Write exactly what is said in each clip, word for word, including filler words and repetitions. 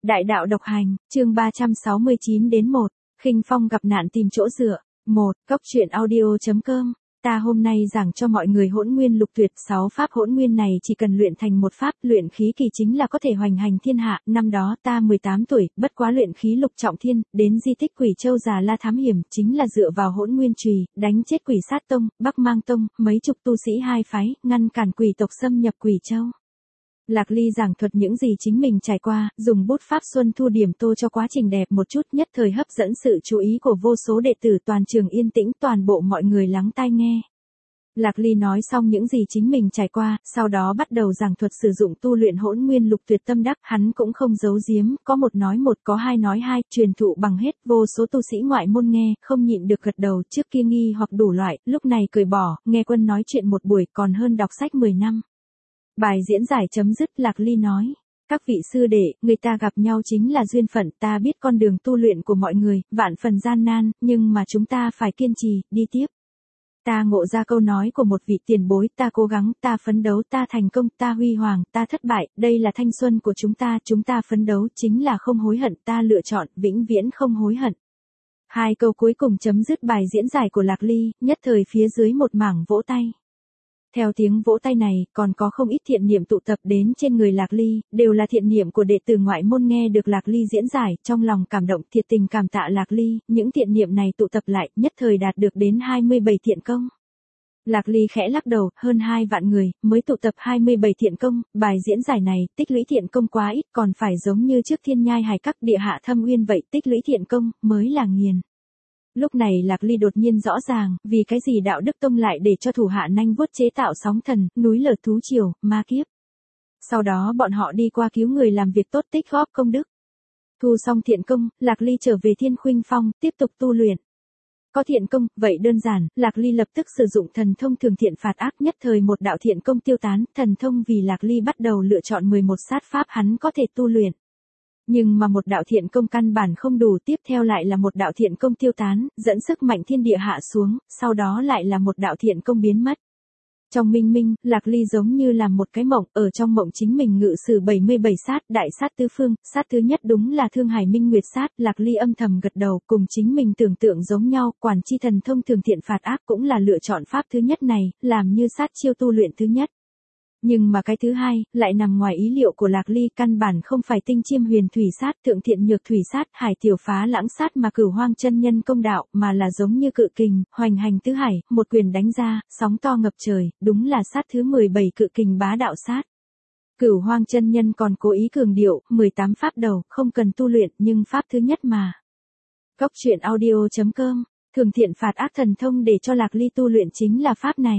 Đại đạo độc hành, chương ba trăm sáu mươi chín đến một, Khinh Phong gặp nạn tìm chỗ dựa. một. Cốc truyện audio chấm com. Ta hôm nay giảng cho mọi người Hỗn Nguyên Lục Tuyệt, sáu pháp Hỗn Nguyên này chỉ cần luyện thành một pháp, luyện khí kỳ chính là có thể hoành hành thiên hạ. Năm đó ta mười tám tuổi, bất quá luyện khí lục trọng thiên, đến di tích Quỷ Châu Già La thám hiểm, chính là dựa vào Hỗn Nguyên chùy, đánh chết Quỷ Sát Tông, Bắc Mang Tông, mấy chục tu sĩ hai phái, ngăn cản quỷ tộc xâm nhập Quỷ Châu. Lạc Ly giảng thuật những gì chính mình trải qua, dùng bút pháp xuân thu điểm tô cho quá trình đẹp một chút, nhất thời hấp dẫn sự chú ý của vô số đệ tử. Toàn trường yên tĩnh, toàn bộ mọi người lắng tai nghe. Lạc Ly nói xong những gì chính mình trải qua, sau đó bắt đầu giảng thuật sử dụng tu luyện Hỗn Nguyên Lục Tuyệt tâm đắc. Hắn cũng không giấu giếm, có một nói một, có hai nói hai, truyền thụ bằng hết. Vô số tu sĩ ngoại môn nghe, không nhịn được gật đầu, trước kia nghi hoặc đủ loại, lúc này cười bỏ, nghe quân nói chuyện một buổi còn hơn đọc sách mười năm. Bài diễn giải chấm dứt. Lạc Ly nói, các vị sư đệ, người ta gặp nhau chính là duyên phận, ta biết con đường tu luyện của mọi người, vạn phần gian nan, nhưng mà chúng ta phải kiên trì, đi tiếp. Ta ngộ ra câu nói của một vị tiền bối, ta cố gắng, ta phấn đấu, ta thành công, ta huy hoàng, ta thất bại, đây là thanh xuân của chúng ta, chúng ta phấn đấu, chính là không hối hận, ta lựa chọn, vĩnh viễn không hối hận. Hai câu cuối cùng chấm dứt bài diễn giải của Lạc Ly, nhất thời phía dưới một mảng vỗ tay. Theo tiếng vỗ tay này, còn có không ít thiện niệm tụ tập đến trên người Lạc Ly, đều là thiện niệm của đệ tử ngoại môn nghe được Lạc Ly diễn giải, trong lòng cảm động, thiệt tình cảm tạ Lạc Ly, những thiện niệm này tụ tập lại, nhất thời đạt được đến hai mươi bảy thiện công. Lạc Ly khẽ lắc đầu, hơn hai vạn người, mới tụ tập hai mươi bảy thiện công, bài diễn giải này, tích lũy thiện công quá ít, còn phải giống như trước Thiên Nhai Hải Các địa hạ thâm uyên vậy, tích lũy thiện công, mới là nghiền. Lúc này Lạc Ly đột nhiên rõ ràng, vì cái gì Đạo Đức Tông lại để cho thủ hạ nanh vuốt chế tạo sóng thần, núi lở thú triều, ma kiếp. Sau đó bọn họ đi qua cứu người làm việc tốt, tích góp công đức. Thu xong thiện công, Lạc Ly trở về Thiên Khuynh Phong, tiếp tục tu luyện. Có thiện công, vậy đơn giản, Lạc Ly lập tức sử dụng thần thông thường thiện phạt ác, nhất thời một đạo thiện công tiêu tán, thần thông vì Lạc Ly bắt đầu lựa chọn mười một sát pháp hắn có thể tu luyện. Nhưng mà một đạo thiện công căn bản không đủ, tiếp theo lại là một đạo thiện công tiêu tán, dẫn sức mạnh thiên địa hạ xuống, sau đó lại là một đạo thiện công biến mất. Trong minh minh, Lạc Ly giống như làm một cái mộng, ở trong mộng chính mình ngự sử bảy mươi bảy sát, đại sát tứ phương, sát thứ nhất đúng là Thương Hải Minh Nguyệt sát. Lạc Ly âm thầm gật đầu, cùng chính mình tưởng tượng giống nhau, quản chi thần thông thường thiện phạt ác cũng là lựa chọn pháp thứ nhất này, làm như sát chiêu tu luyện thứ nhất. Nhưng mà cái thứ hai, lại nằm ngoài ý liệu của Lạc Ly, căn bản không phải tinh chiêm huyền thủy sát, thượng thiện nhược thủy sát, hải tiểu phá lãng sát mà Cửu Hoang chân nhân công đạo, mà là giống như cự kình, hoành hành tứ hải, một quyền đánh ra, sóng to ngập trời, đúng là sát thứ mười bảy cự kình bá đạo sát. Cửu Hoang chân nhân còn cố ý cường điệu, mười tám pháp đầu, không cần tu luyện, nhưng pháp thứ nhất mà. Cốc truyện audio chấm com, thường thiện phạt ác thần thông để cho Lạc Ly tu luyện chính là pháp này.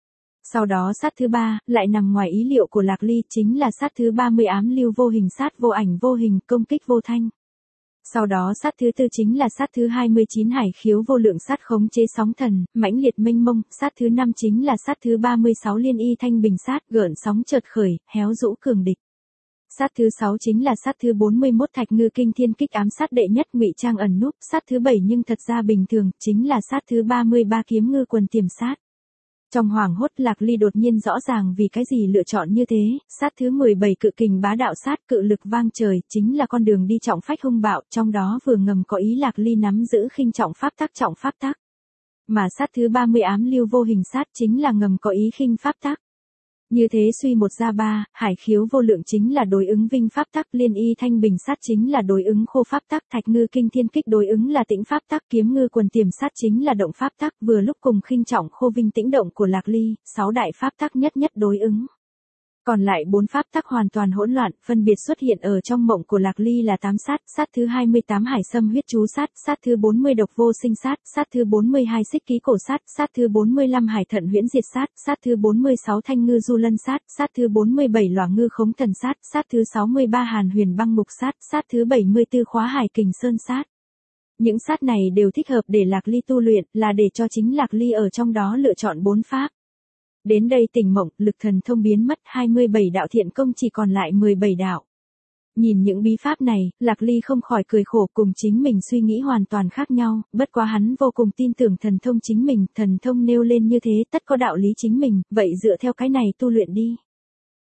Sau đó sát thứ ba, lại nằm ngoài ý liệu của Lạc Ly, chính là sát thứ ba mươi ám lưu vô hình sát, vô ảnh vô hình, công kích vô thanh. Sau đó sát thứ tư chính là sát thứ hai mươi chín hải khiếu vô lượng sát, khống chế sóng thần, mãnh liệt mênh mông. Sát thứ năm chính là sát thứ ba mươi sáu liên y thanh bình sát, gợn sóng chợt khởi, héo rũ cường địch. Sát thứ sáu chính là sát thứ bốn mươi mốt thạch ngư kinh thiên kích ám sát đệ nhất, ngụy trang ẩn núp. Sát thứ bảy nhưng thật ra bình thường, chính là sát thứ ba mươi ba kiếm ngư quần tiềm sát. Trong hoảng hốt, Lạc Ly đột nhiên rõ ràng vì cái gì lựa chọn như thế. Sát thứ mười bảy cự kình bá đạo sát, cự lực vang trời, chính là con đường đi trọng phách hung bạo, trong đó vừa ngầm có ý Lạc Ly nắm giữ khinh trọng pháp tắc, trọng pháp tắc. Mà sát thứ ba mươi ám lưu vô hình sát chính là ngầm có ý khinh pháp tắc. Như thế suy một ra ba, hải khiếu vô lượng chính là đối ứng vinh pháp tắc, liên y thanh bình sát chính là đối ứng khô pháp tắc, thạch ngư kinh thiên kích đối ứng là tĩnh pháp tắc, kiếm ngư quần tiềm sát chính là động pháp tắc, vừa lúc cùng khinh trọng khô vinh tĩnh động của Lạc Ly, sáu đại pháp tắc nhất nhất đối ứng. Còn lại bốn pháp tắc hoàn toàn hỗn loạn, phân biệt xuất hiện ở trong mộng của Lạc Ly là tám sát, sát thứ hai mươi tám hải xâm huyết chú sát, sát thứ bốn mươi độc vô sinh sát, sát thứ bốn mươi hai xích ký cổ sát, sát thứ bốn mươi lăm hải thận huyễn diệt sát, sát thứ bốn mươi sáu thanh ngư du lân sát, sát thứ bốn mươi bảy loả ngư khống thần sát, sát thứ sáu mươi ba hàn huyền băng mục sát, sát thứ bảy mươi tư khóa hải kình sơn sát. Những sát này đều thích hợp để Lạc Ly tu luyện, là để cho chính Lạc Ly ở trong đó lựa chọn bốn pháp. Đến đây tỉnh mộng, lực thần thông biến mất, hai mươi bảy đạo thiện công chỉ còn lại mười bảy đạo. Nhìn những bí pháp này, Lạc Ly không khỏi cười khổ, cùng chính mình suy nghĩ hoàn toàn khác nhau, bất quá hắn vô cùng tin tưởng thần thông chính mình, thần thông nêu lên như thế tất có đạo lý chính mình, vậy dựa theo cái này tu luyện đi.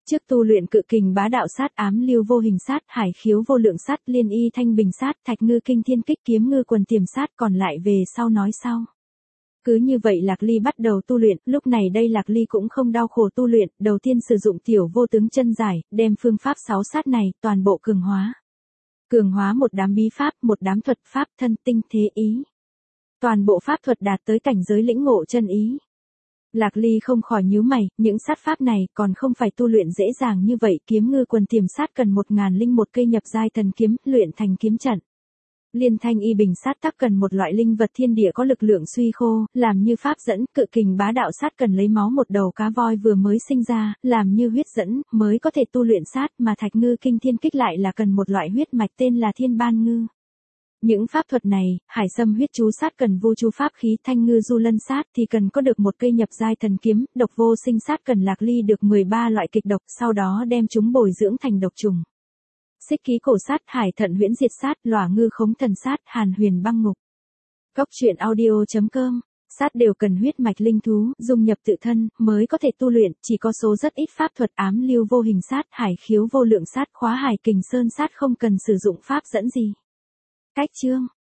Trước tu luyện cự kình bá đạo sát, ám lưu vô hình sát, hải khiếu vô lượng sát, liên y thanh bình sát, thạch ngư kinh thiên kích, kiếm ngư quần tiềm sát, còn lại về sau nói sau. Cứ như vậy Lạc Ly bắt đầu tu luyện, lúc này đây Lạc Ly cũng không đau khổ tu luyện, đầu tiên sử dụng tiểu vô tướng chân giải, đem phương pháp sáu sát này toàn bộ cường hóa. Cường hóa một đám bí pháp, một đám thuật pháp thân tinh thế ý. Toàn bộ pháp thuật đạt tới cảnh giới lĩnh ngộ chân ý. Lạc Ly không khỏi nhíu mày, những sát pháp này còn không phải tu luyện dễ dàng như vậy, kiếm ngư quần tiềm sát cần một ngàn linh một cây nhập giai thần kiếm, luyện thành kiếm trận. Liên thanh y bình sát tác cần một loại linh vật thiên địa có lực lượng suy khô, làm như pháp dẫn, cự kình bá đạo sát cần lấy máu một đầu cá voi vừa mới sinh ra, làm như huyết dẫn, mới có thể tu luyện sát, mà thạch ngư kinh thiên kích lại là cần một loại huyết mạch tên là thiên ban ngư. Những pháp thuật này, hải sâm huyết chú sát cần vô chú pháp khí, thanh ngư du lân sát thì cần có được một cây nhập giai thần kiếm, độc vô sinh sát cần Lạc Ly được mười ba loại kịch độc, sau đó đem chúng bồi dưỡng thành độc trùng. Xích ký cổ sát, hải thận huyễn diệt sát, lỏa ngư khống thần sát, hàn huyền băng ngục. Cốc truyện audio chấm com. Sát đều cần huyết mạch linh thú, dung nhập tự thân, mới có thể tu luyện, chỉ có số rất ít pháp thuật ám lưu vô hình sát, hải khiếu vô lượng sát, khóa hải kình sơn sát không cần sử dụng pháp dẫn gì. Cách chương